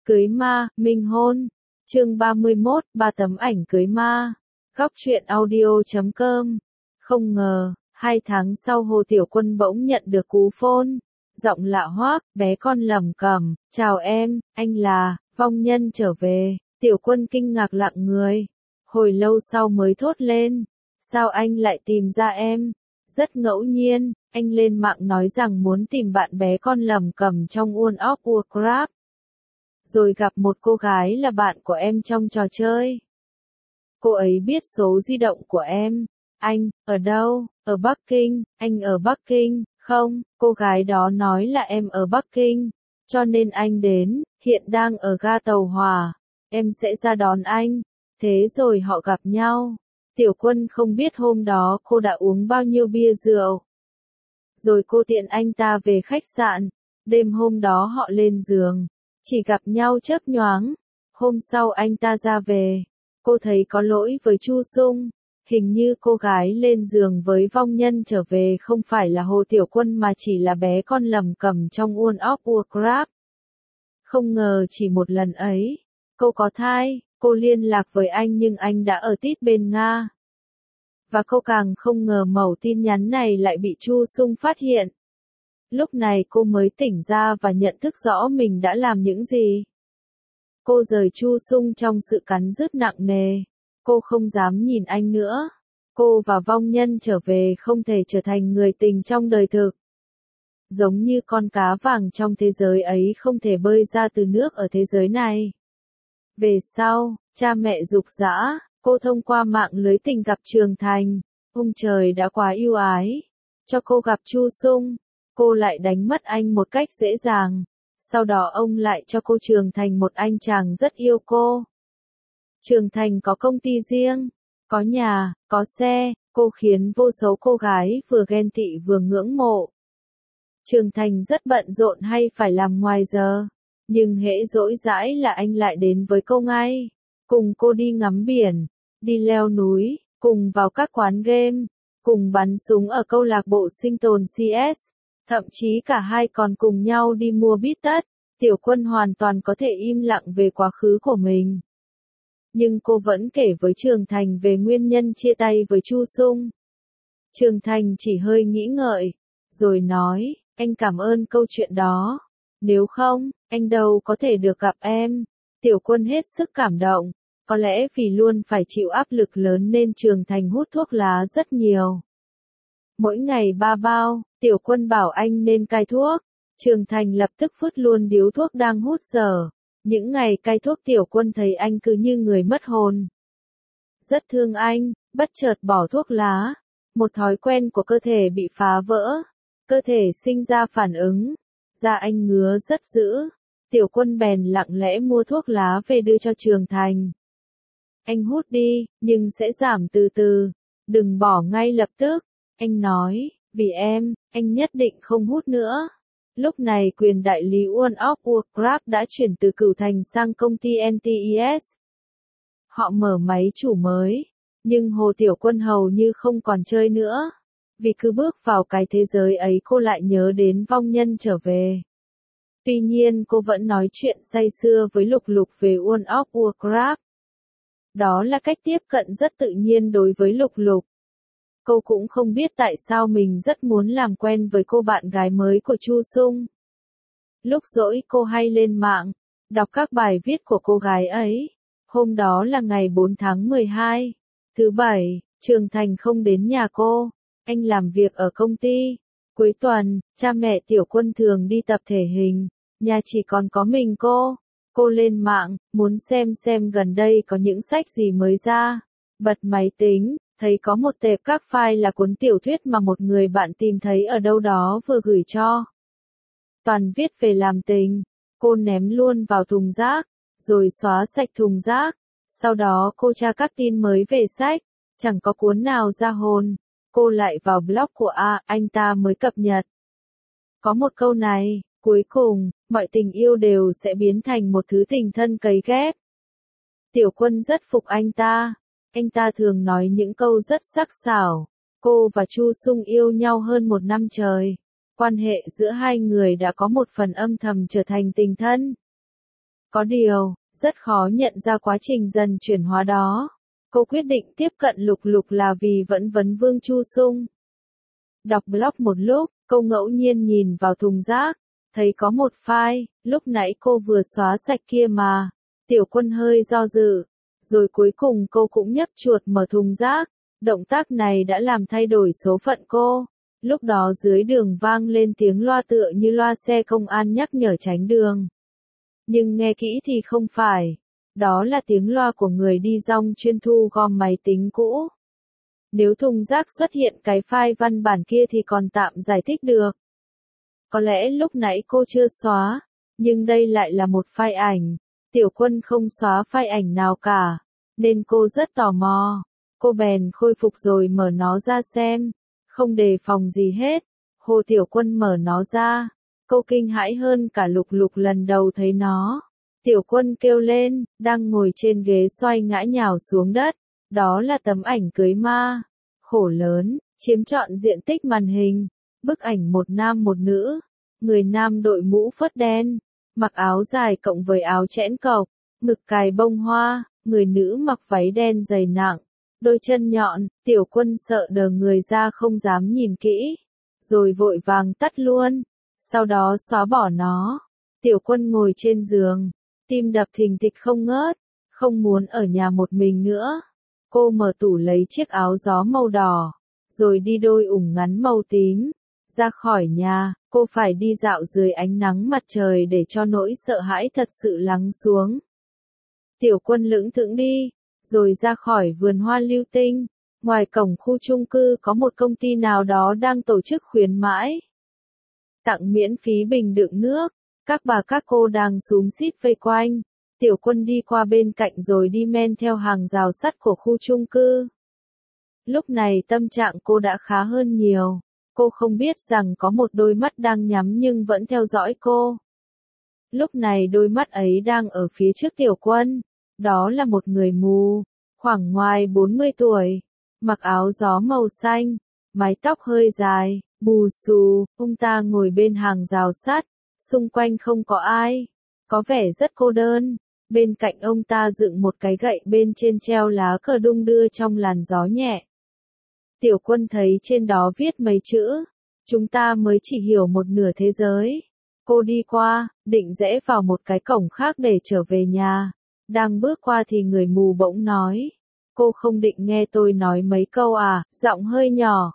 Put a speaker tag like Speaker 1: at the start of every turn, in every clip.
Speaker 1: Cưới ma, minh hôn. Chương 31, 3 tấm ảnh cưới ma. Góc truyện audio.com. Không ngờ, 2 tháng sau Hồ Tiểu Quân bỗng nhận được cú phone. Giọng lạ hoắc, bé con lẩm cẩm, "Chào em, anh là vong nhân trở về." Tiểu Quân kinh ngạc lặng người. Hồi lâu sau mới thốt lên, "Sao anh lại tìm ra em?" Rất ngẫu nhiên, anh lên mạng nói rằng muốn tìm bạn bé con lẩm cẩm trong World of Warcraft. Rồi gặp một cô gái là bạn của em trong trò chơi. Cô ấy biết số di động của em. "Anh, ở đâu?" "Ở Bắc Kinh." "Anh ở Bắc Kinh?" "Không." Cô gái đó nói là em ở Bắc Kinh. "Cho nên anh đến, hiện đang ở ga tàu hỏa. Em sẽ ra đón anh." Thế rồi họ gặp nhau. Tiểu Quân không biết hôm đó cô đã uống bao nhiêu bia rượu. Rồi cô tiện anh ta về khách sạn. Đêm hôm đó họ lên giường. Chỉ gặp nhau chớp nhoáng. Hôm sau anh ta ra về. Cô thấy có lỗi với Chu Sung. Hình như cô gái lên giường với vong nhân trở về không phải là Hồ Tiểu Quân mà chỉ là bé con lẩm cẩm trong World of Warcraft. Không ngờ chỉ một lần ấy, cô có thai. Cô liên lạc với anh nhưng anh đã ở tít bên Nga. Và cô càng không ngờ mẩu tin nhắn này lại bị Chu Sung phát hiện. Lúc này cô mới tỉnh ra và nhận thức rõ mình đã làm những gì. Cô rời Chu Sung trong sự cắn rứt nặng nề. Cô không dám nhìn anh nữa. Cô và vong nhân trở về không thể trở thành người tình trong đời thực. Giống như con cá vàng trong thế giới ấy không thể bơi ra từ nước ở thế giới này. Về sau, cha mẹ giục giã, cô thông qua mạng lưới tình gặp Trường Thành. Ông trời đã quá ưu ái. Cho cô gặp Chu Sung. Cô lại đánh mất anh một cách dễ dàng. Sau đó ông lại cho cô Trường Thành một anh chàng rất yêu cô. Trường Thành có công ty riêng, có nhà, có xe, cô khiến vô số cô gái vừa ghen tị vừa ngưỡng mộ. Trường Thành rất bận rộn hay phải làm ngoài giờ, nhưng hễ rỗi rãi là anh lại đến với cô ngay. Cùng cô đi ngắm biển, đi leo núi, cùng vào các quán game, cùng bắn súng ở câu lạc bộ sinh tồn CS. Thậm chí cả hai còn cùng nhau đi mua bít tất. Tiểu Quân hoàn toàn có thể im lặng về quá khứ của mình. Nhưng cô vẫn kể với Trường Thành về nguyên nhân chia tay với Chu Sung. Trường Thành chỉ hơi nghĩ ngợi, rồi nói, "Anh cảm ơn câu chuyện đó. Nếu không, anh đâu có thể được gặp em." Tiểu Quân hết sức cảm động. Có lẽ vì luôn phải chịu áp lực lớn nên Trường Thành hút thuốc lá rất nhiều. Mỗi ngày 3 bao, Tiểu Quân bảo anh nên cai thuốc. Trường Thành lập tức vứt luôn điếu thuốc đang hút dở. Những ngày cai thuốc Tiểu Quân thấy anh cứ như người mất hồn. Rất thương anh, bất chợt bỏ thuốc lá. Một thói quen của cơ thể bị phá vỡ. Cơ thể sinh ra phản ứng. Da anh ngứa rất dữ. Tiểu Quân bèn lặng lẽ mua thuốc lá về đưa cho Trường Thành. "Anh hút đi, nhưng sẽ giảm từ từ. Đừng bỏ ngay lập tức." Anh nói, "Vì em, anh nhất định không hút nữa." Lúc này quyền đại lý World of Warcraft đã chuyển từ Cửu Thành sang công ty NTES. Họ mở máy chủ mới, nhưng Hồ Tiểu Quân hầu như không còn chơi nữa. Vì cứ bước vào cái thế giới ấy cô lại nhớ đến vong nhân trở về. Tuy nhiên cô vẫn nói chuyện say sưa với Lục Lục về World of Warcraft. Đó là cách tiếp cận rất tự nhiên đối với Lục Lục. Cô cũng không biết tại sao mình rất muốn làm quen với cô bạn gái mới của Chu Sung. Lúc rỗi cô hay lên mạng, đọc các bài viết của cô gái ấy. Hôm đó là ngày 4 tháng 12, thứ Bảy, Trường Thành không đến nhà cô. Anh làm việc ở công ty. Cuối tuần, cha mẹ Tiểu Quân thường đi tập thể hình. Nhà chỉ còn có mình cô. Cô lên mạng, muốn xem gần đây có những sách gì mới ra. Bật máy tính. Thấy có một tệp các file là cuốn tiểu thuyết mà một người bạn tìm thấy ở đâu đó vừa gửi cho. Toàn viết về làm tình. Cô ném luôn vào thùng rác, rồi xóa sạch thùng rác. Sau đó cô tra các tin mới về sách, chẳng có cuốn nào ra hồn. Cô lại vào blog của anh ta mới cập nhật. Có một câu này, cuối cùng, mọi tình yêu đều sẽ biến thành một thứ tình thân cấy ghép. Tiểu Quân rất phục anh ta. Anh ta thường nói những câu rất sắc sảo. Cô và Chu Sung yêu nhau hơn 1 năm trời. Quan hệ giữa hai người đã có một phần âm thầm trở thành tình thân. Có điều, rất khó nhận ra quá trình dần chuyển hóa đó. Cô quyết định tiếp cận Lục Lục là vì vẫn vấn vương Chu Sung. Đọc blog một lúc, cô ngẫu nhiên nhìn vào thùng rác, thấy có một file, lúc nãy cô vừa xóa sạch kia mà. Tiểu Quân hơi do dự, rồi cuối cùng cô cũng nhấp chuột mở thùng rác. Động tác này đã làm thay đổi số phận cô. Lúc đó dưới đường vang lên tiếng loa tựa như loa xe công an nhắc nhở tránh đường. Nhưng nghe kỹ thì không phải. Đó là tiếng loa của người đi dong chuyên thu gom máy tính cũ. Nếu thùng rác xuất hiện cái file văn bản kia thì còn tạm giải thích được. Có lẽ lúc nãy cô chưa xóa, nhưng đây lại là một file ảnh. Tiểu Quân không xóa file ảnh nào cả, nên cô rất tò mò. Cô bèn khôi phục rồi mở nó ra xem, không đề phòng gì hết. Hồ Tiểu Quân mở nó ra, cô kinh hãi hơn cả Lục Lục lần đầu thấy nó. Tiểu Quân kêu lên, đang ngồi trên ghế xoay ngã nhào xuống đất. Đó là tấm ảnh cưới ma, khổ lớn, chiếm trọn diện tích màn hình. Bức ảnh một nam một nữ, người nam đội mũ phớt đen, mặc áo dài cộng với áo chẽn cộc, ngực cài bông hoa, người nữ mặc váy đen dày nặng, đôi chân nhọn. Tiểu Quân sợ đờ người ra không dám nhìn kỹ, rồi vội vàng tắt luôn, sau đó xóa bỏ nó. Tiểu Quân ngồi trên giường, tim đập thình thịch không ngớt, không muốn ở nhà một mình nữa. Cô mở tủ lấy chiếc áo gió màu đỏ, rồi đi đôi ủng ngắn màu tím. Ra khỏi nhà, cô phải đi dạo dưới ánh nắng mặt trời để cho nỗi sợ hãi thật sự lắng xuống. Tiểu Quân lững thững đi, rồi ra khỏi vườn hoa Lưu Tinh. Ngoài cổng khu chung cư có một công ty nào đó đang tổ chức khuyến mãi. Tặng miễn phí bình đựng nước, các bà các cô đang xúm xít vây quanh. Tiểu Quân đi qua bên cạnh rồi đi men theo hàng rào sắt của khu chung cư. Lúc này tâm trạng cô đã khá hơn nhiều. Cô không biết rằng có một đôi mắt đang nhắm nhưng vẫn theo dõi cô. Lúc này đôi mắt ấy đang ở phía trước Tiểu Quân. Đó là một người mù, khoảng ngoài 40 tuổi, mặc áo gió màu xanh, mái tóc hơi dài, bù xù. Ông ta ngồi bên hàng rào sắt, xung quanh không có ai, có vẻ rất cô đơn. Bên cạnh ông ta dựng một cái gậy bên trên treo lá cờ đung đưa trong làn gió nhẹ. Tiểu Quân thấy trên đó viết mấy chữ, chúng ta mới chỉ hiểu một nửa thế giới. Cô đi qua, định rẽ vào một cái cổng khác để trở về nhà. Đang bước qua thì người mù bỗng nói, cô không định nghe tôi nói mấy câu à, giọng hơi nhỏ.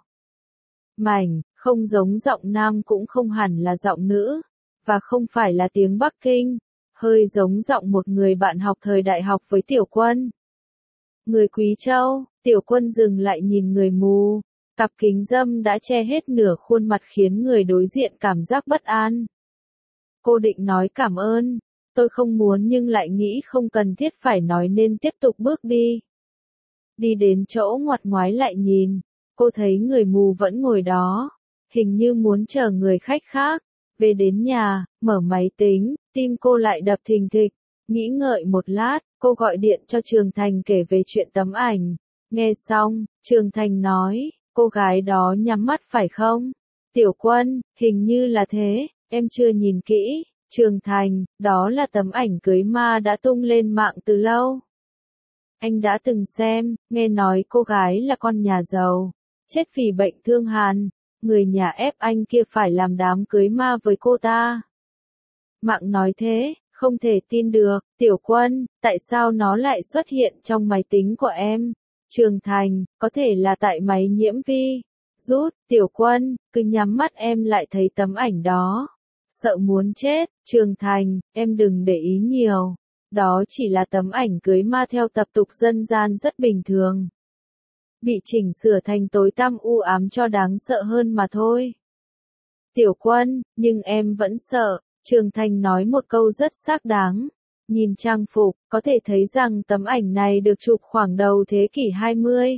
Speaker 1: Mảnh, không giống giọng nam cũng không hẳn là giọng nữ, và không phải là tiếng Bắc Kinh, hơi giống giọng một người bạn học thời đại học với Tiểu Quân. Người Quý Châu. Tiểu Quân dừng lại nhìn người mù, cặp kính râm đã che hết nửa khuôn mặt khiến người đối diện cảm giác bất an. Cô định nói cảm ơn, tôi không muốn nhưng lại nghĩ không cần thiết phải nói nên tiếp tục bước đi. Đi đến chỗ ngoặt ngoái lại nhìn, cô thấy người mù vẫn ngồi đó, hình như muốn chờ người khách khác. Về đến nhà, mở máy tính, tim cô lại đập thình thịch. Nghĩ ngợi một lát, cô gọi điện cho Trường Thành kể về chuyện tấm ảnh. Nghe xong, Trường Thành nói, cô gái đó nhắm mắt phải không? Tiểu Quân, hình như là thế, em chưa nhìn kỹ. Trường Thành, đó là tấm ảnh cưới ma đã tung lên mạng từ lâu. Anh đã từng xem, nghe nói cô gái là con nhà giàu, chết vì bệnh thương hàn, người nhà ép anh kia phải làm đám cưới ma với cô ta. Mạng nói thế, không thể tin được. Tiểu Quân, tại sao nó lại xuất hiện trong máy tính của em? Trường Thành, có thể là tại máy nhiễm vi rút. Tiểu Quân, cứ nhắm mắt em lại thấy tấm ảnh đó. Sợ muốn chết. Trường Thành, em đừng để ý nhiều. Đó chỉ là tấm ảnh cưới ma theo tập tục dân gian rất bình thường. Bị chỉnh sửa thành tối tăm u ám cho đáng sợ hơn mà thôi. Tiểu Quân, nhưng em vẫn sợ. Trường Thành nói một câu rất xác đáng. Nhìn trang phục, có thể thấy rằng tấm ảnh này được chụp khoảng đầu thế kỷ 20.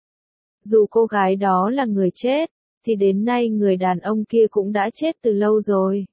Speaker 1: Dù cô gái đó là người chết, thì đến nay người đàn ông kia cũng đã chết từ lâu rồi.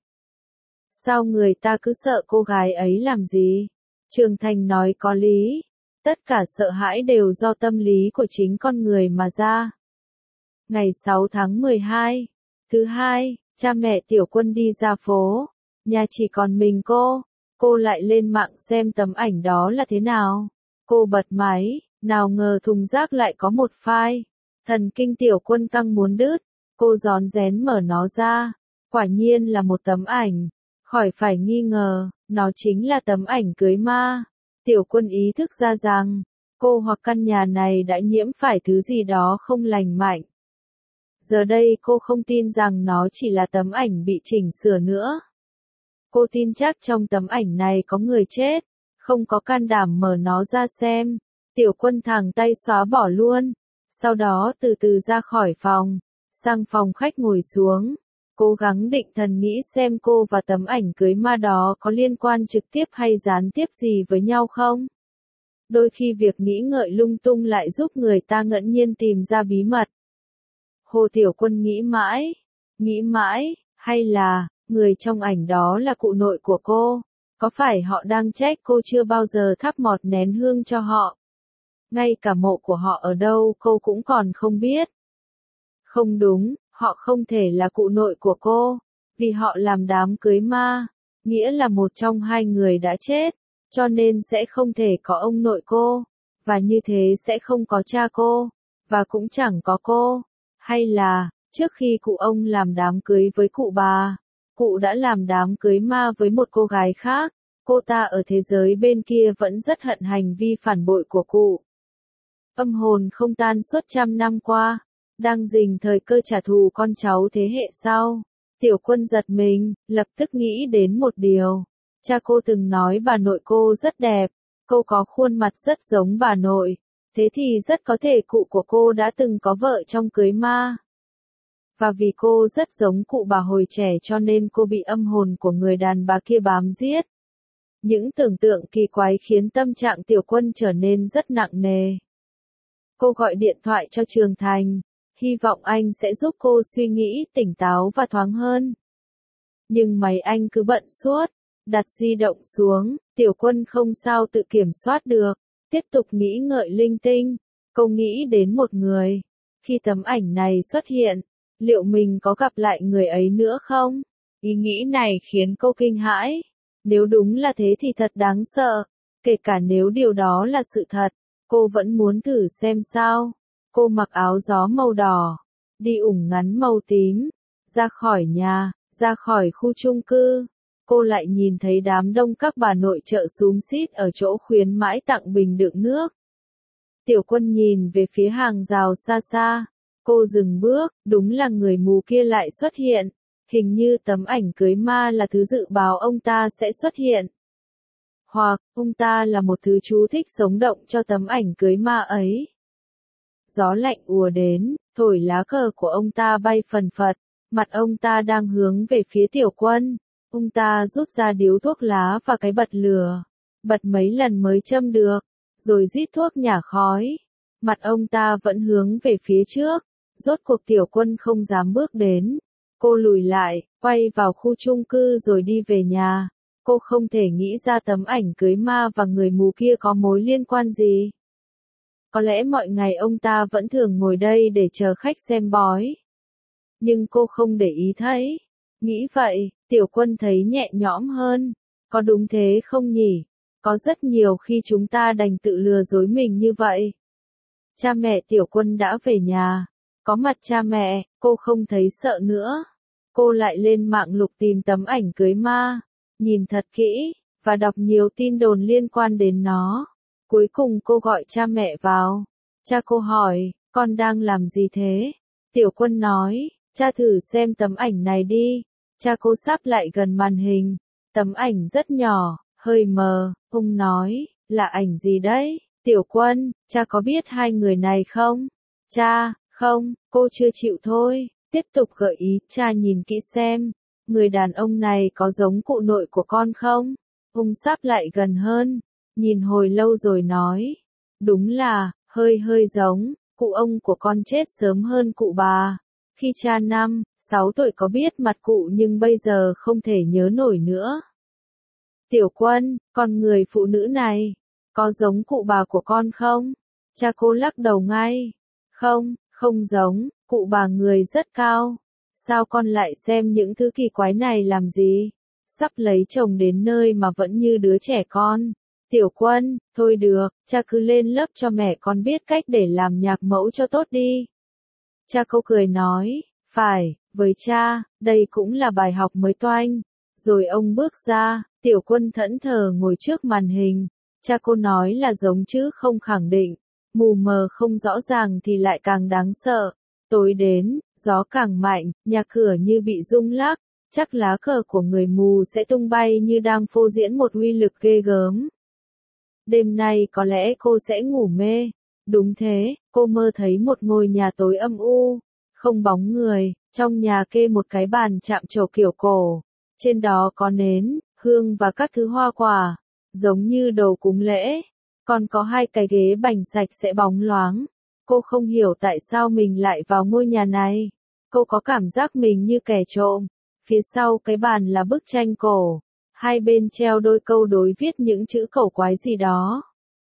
Speaker 1: Sao người ta cứ sợ cô gái ấy làm gì? Trường Thành nói có lý. Tất cả sợ hãi đều do tâm lý của chính con người mà ra. Ngày 6 tháng 12, thứ hai, cha mẹ Tiểu Quân đi ra phố. Nhà chỉ còn mình cô. Cô lại lên mạng xem tấm ảnh đó là thế nào. Cô bật máy, nào ngờ thùng rác lại có một file. Thần kinh Tiểu Quân căng muốn đứt. Cô rón rén mở nó ra. Quả nhiên là một tấm ảnh. Khỏi phải nghi ngờ, nó chính là tấm ảnh cưới ma. Tiểu Quân ý thức ra rằng, cô hoặc căn nhà này đã nhiễm phải thứ gì đó không lành mạnh. Giờ đây cô không tin rằng nó chỉ là tấm ảnh bị chỉnh sửa nữa. Cô tin chắc trong tấm ảnh này có người chết, không có can đảm mở nó ra xem. Tiểu Quân thẳng tay xóa bỏ luôn, sau đó từ từ ra khỏi phòng, sang phòng khách ngồi xuống, cố gắng định thần nghĩ xem cô và tấm ảnh cưới ma đó có liên quan trực tiếp hay gián tiếp gì với nhau không. Đôi khi việc nghĩ ngợi lung tung lại giúp người ta ngẫu nhiên tìm ra bí mật. Hồ Tiểu Quân nghĩ mãi, hay là, người trong ảnh đó là cụ nội của cô? Có phải họ đang trách cô chưa bao giờ thắp một nén hương cho họ? Ngay cả mộ của họ ở đâu cô cũng còn không biết. Không đúng, họ không thể là cụ nội của cô, vì họ làm đám cưới ma, nghĩa là một trong hai người đã chết, cho nên sẽ không thể có ông nội cô, và như thế sẽ không có cha cô, và cũng chẳng có cô. Hay là, trước khi cụ ông làm đám cưới với cụ bà, cụ đã làm đám cưới ma với một cô gái khác, cô ta ở thế giới bên kia vẫn rất hận hành vi phản bội của cụ. Âm hồn không tan suốt trăm năm qua, đang rình thời cơ trả thù con cháu thế hệ sau. Tiểu Quân giật mình, lập tức nghĩ đến một điều. Cha cô từng nói bà nội cô rất đẹp, cô có khuôn mặt rất giống bà nội, thế thì rất có thể cụ của cô đã từng có vợ trong cưới ma. Và vì cô rất giống cụ bà hồi trẻ cho nên cô bị âm hồn của người đàn bà kia bám giết. Những tưởng tượng kỳ quái khiến tâm trạng Tiểu Quân trở nên rất nặng nề. Cô gọi điện thoại cho Trường Thành, hy vọng anh sẽ giúp cô suy nghĩ tỉnh táo và thoáng hơn. Nhưng máy anh cứ bận suốt, đặt di động xuống, Tiểu Quân không sao tự kiểm soát được, tiếp tục nghĩ ngợi linh tinh. Cô nghĩ đến một người, khi tấm ảnh này xuất hiện, liệu mình có gặp lại người ấy nữa không? Ý nghĩ này khiến cô kinh hãi. Nếu đúng là thế thì thật đáng sợ, kể cả nếu điều đó là sự thật, cô vẫn muốn thử xem sao. Cô mặc áo gió màu đỏ, đi ủng ngắn màu tím, ra khỏi nhà, ra khỏi khu chung cư. Cô lại nhìn thấy đám đông các bà nội trợ xúm xít ở chỗ khuyến mãi tặng bình đựng nước. Tiểu Quân nhìn về phía hàng rào xa xa. Cô dừng bước, đúng là người mù kia lại xuất hiện. Hình như tấm ảnh cưới ma là thứ dự báo ông ta sẽ xuất hiện. Hoặc, ông ta là một thứ chú thích sống động cho tấm ảnh cưới ma ấy. Gió lạnh ùa đến, thổi lá cờ của ông ta bay phần phật, mặt ông ta đang hướng về phía Tiểu Quân. Ông ta rút ra điếu thuốc lá và cái bật lửa, bật mấy lần mới châm được, rồi rít thuốc nhả khói. Mặt ông ta vẫn hướng về phía trước, rốt cuộc Tiểu Quân không dám bước đến. Cô lùi lại, quay vào khu chung cư rồi đi về nhà. Cô không thể nghĩ ra tấm ảnh cưới ma và người mù kia có mối liên quan gì. Có lẽ mọi ngày ông ta vẫn thường ngồi đây để chờ khách xem bói. Nhưng cô không để ý thấy. Nghĩ vậy, Tiểu Quân thấy nhẹ nhõm hơn. Có đúng thế không nhỉ? Có rất nhiều khi chúng ta đành tự lừa dối mình như vậy. Cha mẹ Tiểu Quân đã về nhà. Có mặt cha mẹ, cô không thấy sợ nữa. Cô lại lên mạng lục tìm tấm ảnh cưới ma, nhìn thật kỹ, và đọc nhiều tin đồn liên quan đến nó. Cuối cùng cô gọi cha mẹ vào. Cha cô hỏi, con đang làm gì thế? Tiểu Quân nói, cha thử xem tấm ảnh này đi. Cha cô sắp lại gần màn hình. Tấm ảnh rất nhỏ, hơi mờ. Ông nói, là ảnh gì đấy? Tiểu Quân, cha có biết hai người này không? Cha, không, cô chưa chịu thôi. Tiếp tục gợi ý, cha nhìn kỹ xem. Người đàn ông này có giống cụ nội của con không? Ông sắp lại gần hơn. Nhìn hồi lâu rồi nói. Đúng là, hơi giống. Cụ ông của con chết sớm hơn cụ bà. Khi cha 5, 6 tuổi có biết mặt cụ nhưng bây giờ không thể nhớ nổi nữa. Tiểu Quân, con người phụ nữ này, có giống cụ bà của con không? Cha cô lắc đầu ngay. Không, không giống, cụ bà người rất cao. Sao con lại xem những thứ kỳ quái này làm gì? sắp lấy chồng đến nơi mà vẫn như đứa trẻ con. Tiểu Quân, thôi được, cha cứ lên lớp cho mẹ con biết cách để làm nhạc mẫu cho tốt đi. Cha cô cười nói, phải, với cha, đây cũng là bài học mới toanh. Rồi ông bước ra, Tiểu Quân thẫn thờ ngồi trước màn hình. Cha cô nói là giống chứ không khẳng định. Mù mờ không rõ ràng thì lại càng đáng sợ. Tối đến, gió càng mạnh, nhà cửa như bị rung lắc. Chắc lá cờ của người mù sẽ tung bay như đang phô diễn một uy lực ghê gớm. Đêm nay có lẽ cô sẽ ngủ mê. Đúng thế, cô mơ thấy một ngôi nhà tối âm u, không bóng người, trong nhà kê một cái bàn chạm trổ kiểu cổ. Trên đó có nến, hương và các thứ hoa quả, giống như đồ cúng lễ. Còn có hai cái ghế bành sạch sẽ bóng loáng. Cô không hiểu tại sao mình lại vào ngôi nhà này. Cô có cảm giác mình như kẻ trộm. Phía sau cái bàn là bức tranh cổ. Hai bên treo đôi câu đối viết những chữ cổ quái gì đó.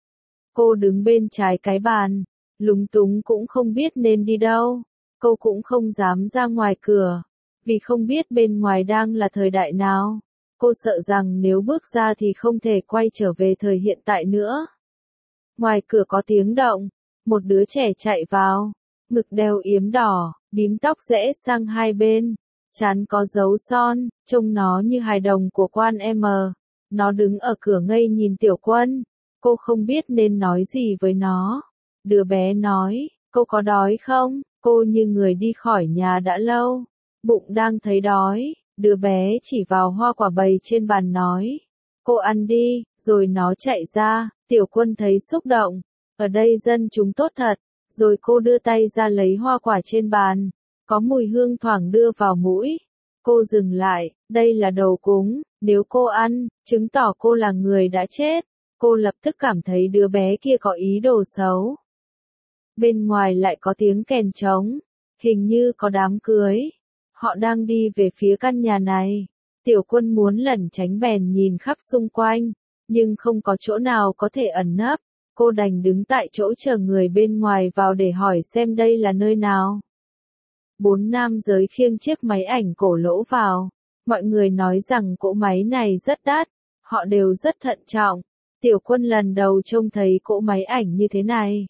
Speaker 1: Cô đứng bên trái cái bàn, lúng túng cũng không biết nên đi đâu. Cô cũng không dám ra ngoài cửa, vì không biết bên ngoài đang là thời đại nào. Cô sợ rằng nếu bước ra thì không thể quay trở về thời hiện tại nữa. Ngoài cửa có tiếng động, một đứa trẻ chạy vào, ngực đeo yếm đỏ, bím tóc rẽ sang hai bên, trán có dấu son, trông nó như hài đồng của Quan M. Nó đứng ở cửa ngây nhìn Tiểu Quân. Cô không biết nên nói gì với nó. Đứa bé nói, cô có đói không? Cô như người đi khỏi nhà đã lâu, bụng đang thấy đói. Đứa bé chỉ vào hoa quả bày trên bàn nói, cô ăn đi, rồi nó chạy ra. Tiểu Quân thấy xúc động, ở đây dân chúng tốt thật. Rồi cô đưa tay ra lấy hoa quả trên bàn, có mùi hương thoảng đưa vào mũi. Cô dừng lại, đây là đồ cúng, nếu cô ăn, chứng tỏ cô là người đã chết. Cô lập tức cảm thấy đứa bé kia có ý đồ xấu. Bên ngoài lại có tiếng kèn trống, hình như có đám cưới. Họ đang đi về phía căn nhà này. Tiểu Quân muốn lẩn tránh bèn nhìn khắp xung quanh, nhưng không có chỗ nào có thể ẩn nấp. Cô đành đứng tại chỗ chờ người bên ngoài vào để hỏi xem đây là nơi nào. 4 nam giới khiêng chiếc máy ảnh cổ lỗ vào. Mọi người nói rằng cỗ máy này rất đắt, họ đều rất thận trọng. Tiểu Quân lần đầu trông thấy cỗ máy ảnh như thế này.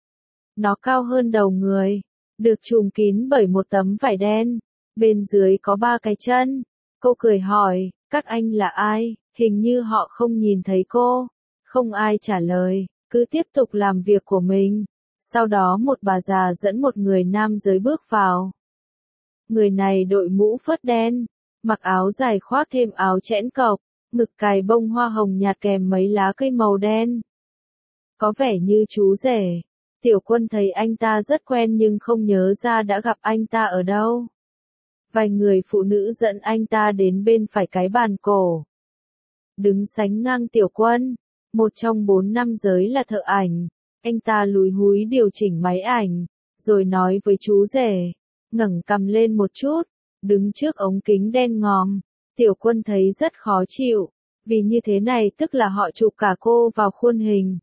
Speaker 1: Nó cao hơn đầu người, được trùm kín bởi một tấm vải đen, bên dưới có 3 cái chân. Cô cười hỏi, các anh là ai? Hình như họ không nhìn thấy cô. Không ai trả lời, cứ tiếp tục làm việc của mình. Sau đó một bà già dẫn một người nam giới bước vào. Người này đội mũ phớt đen, mặc áo dài khoác thêm áo chẽn cộc, ngực cài bông hoa hồng nhạt kèm mấy lá cây màu đen. Có vẻ như chú rể. Tiểu Quân thấy anh ta rất quen nhưng không nhớ ra đã gặp anh ta ở đâu. Vài người phụ nữ dẫn anh ta đến bên phải cái bàn cổ. Đứng sánh ngang Tiểu Quân, một trong 4 nam giới là thợ ảnh. Anh ta lúi húi điều chỉnh máy ảnh, rồi nói với chú rể, ngẩng cằm lên một chút, đứng trước ống kính đen ngòm. Tiểu Quân thấy rất khó chịu, vì như thế này tức là họ chụp cả cô vào khuôn hình.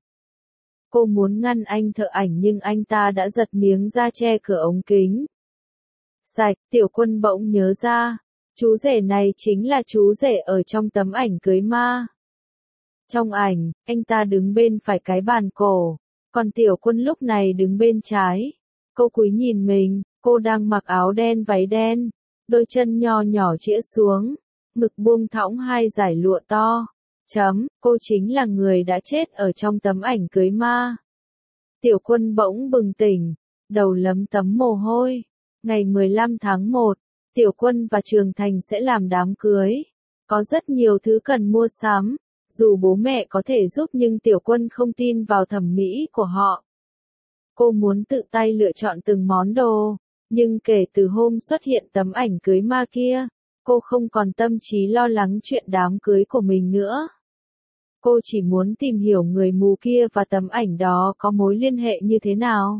Speaker 1: Cô muốn ngăn anh thợ ảnh nhưng anh ta đã giật miếng da che cửa ống kính. Sạch, Tiểu Quân bỗng nhớ ra, chú rể này chính là chú rể ở trong tấm ảnh cưới ma. Trong ảnh, anh ta đứng bên phải cái bàn cổ, còn Tiểu Quân lúc này đứng bên trái. Cô cúi nhìn mình, cô đang mặc áo đen váy đen, đôi chân nho nhỏ chĩa xuống, ngực buông thõng hai dải lụa to. Cô chính là người đã chết ở trong tấm ảnh cưới ma. Tiểu Quân bỗng bừng tỉnh, đầu lấm tấm mồ hôi. Ngày 15 tháng 1, Tiểu Quân và Trường Thành sẽ làm đám cưới. Có rất nhiều thứ cần mua sắm. Dù bố mẹ có thể giúp nhưng Tiểu Quân không tin vào thẩm mỹ của họ. Cô muốn tự tay lựa chọn từng món đồ. Nhưng kể từ hôm xuất hiện tấm ảnh cưới ma kia, cô không còn tâm trí lo lắng chuyện đám cưới của mình nữa. Cô chỉ muốn tìm hiểu người mù kia và tấm ảnh đó có mối liên hệ như thế nào.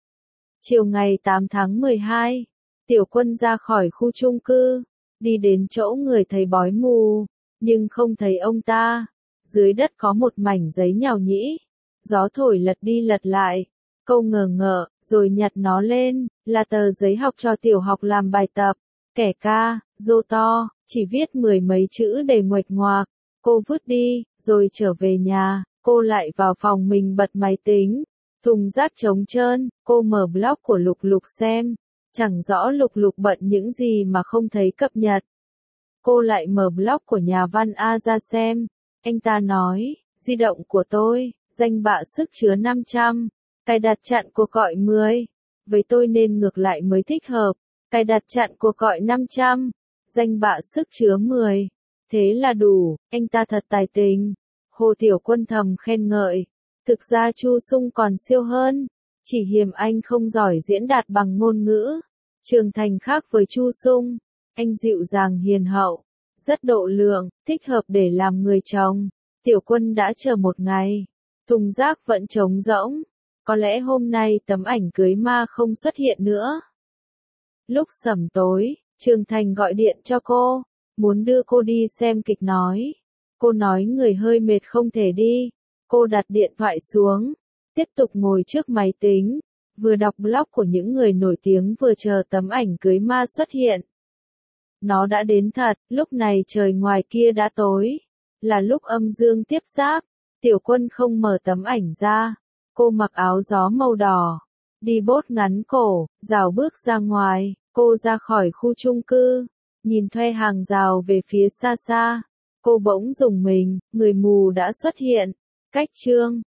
Speaker 1: Chiều ngày 8 tháng 12, Tiểu Quân ra khỏi khu chung cư, đi đến chỗ người thầy bói mù, nhưng không thấy ông ta. Dưới đất có một mảnh giấy nhàu nhĩ, gió thổi lật đi lật lại. Cô ngờ ngợ, rồi nhặt nó lên, là tờ giấy học trò tiểu học làm bài tập. Kẻ ca, rô to, chỉ viết mười mấy chữ đầy nguệch ngoạc. Cô vứt đi, rồi trở về nhà, cô lại vào phòng mình bật máy tính. Thùng rác trống trơn, cô mở blog của Lục Lục xem. Chẳng rõ Lục Lục bận những gì mà không thấy cập nhật. Cô lại mở blog của nhà văn A ra xem. Anh ta nói, di động của tôi, danh bạ sức chứa 500. Cài đặt chặn cuộc gọi 10. Với tôi nên ngược lại mới thích hợp. Cài đặt chặn cuộc gọi 500. Danh bạ sức chứa 10. Thế là đủ, anh ta thật tài tình. Hồ Tiểu Quân thầm khen ngợi. Thực ra Chu Sung còn siêu hơn. Chỉ hiềm anh không giỏi diễn đạt bằng ngôn ngữ. Trường Thành khác với Chu Sung. Anh dịu dàng hiền hậu. Rất độ lượng, thích hợp để làm người chồng. Tiểu Quân đã chờ một ngày. Thùng rác vẫn trống rỗng. Có lẽ hôm nay tấm ảnh cưới ma không xuất hiện nữa. Lúc sẩm tối, Trường Thành gọi điện cho cô. Muốn đưa cô đi xem kịch nói. Cô nói người hơi mệt không thể đi. Cô đặt điện thoại xuống. Tiếp tục ngồi trước máy tính. Vừa đọc blog của những người nổi tiếng vừa chờ tấm ảnh cưới ma xuất hiện. Nó đã đến thật, lúc này trời ngoài kia đã tối. Là lúc âm dương tiếp giáp. Tiểu Quân không mở tấm ảnh ra. Cô mặc áo gió màu đỏ. Đi bốt ngắn cổ, rào bước ra ngoài. Cô ra khỏi khu chung cư. Nhìn thuê hàng rào về phía xa xa. Cô bỗng rùng mình, người mù đã xuất hiện. Cách chương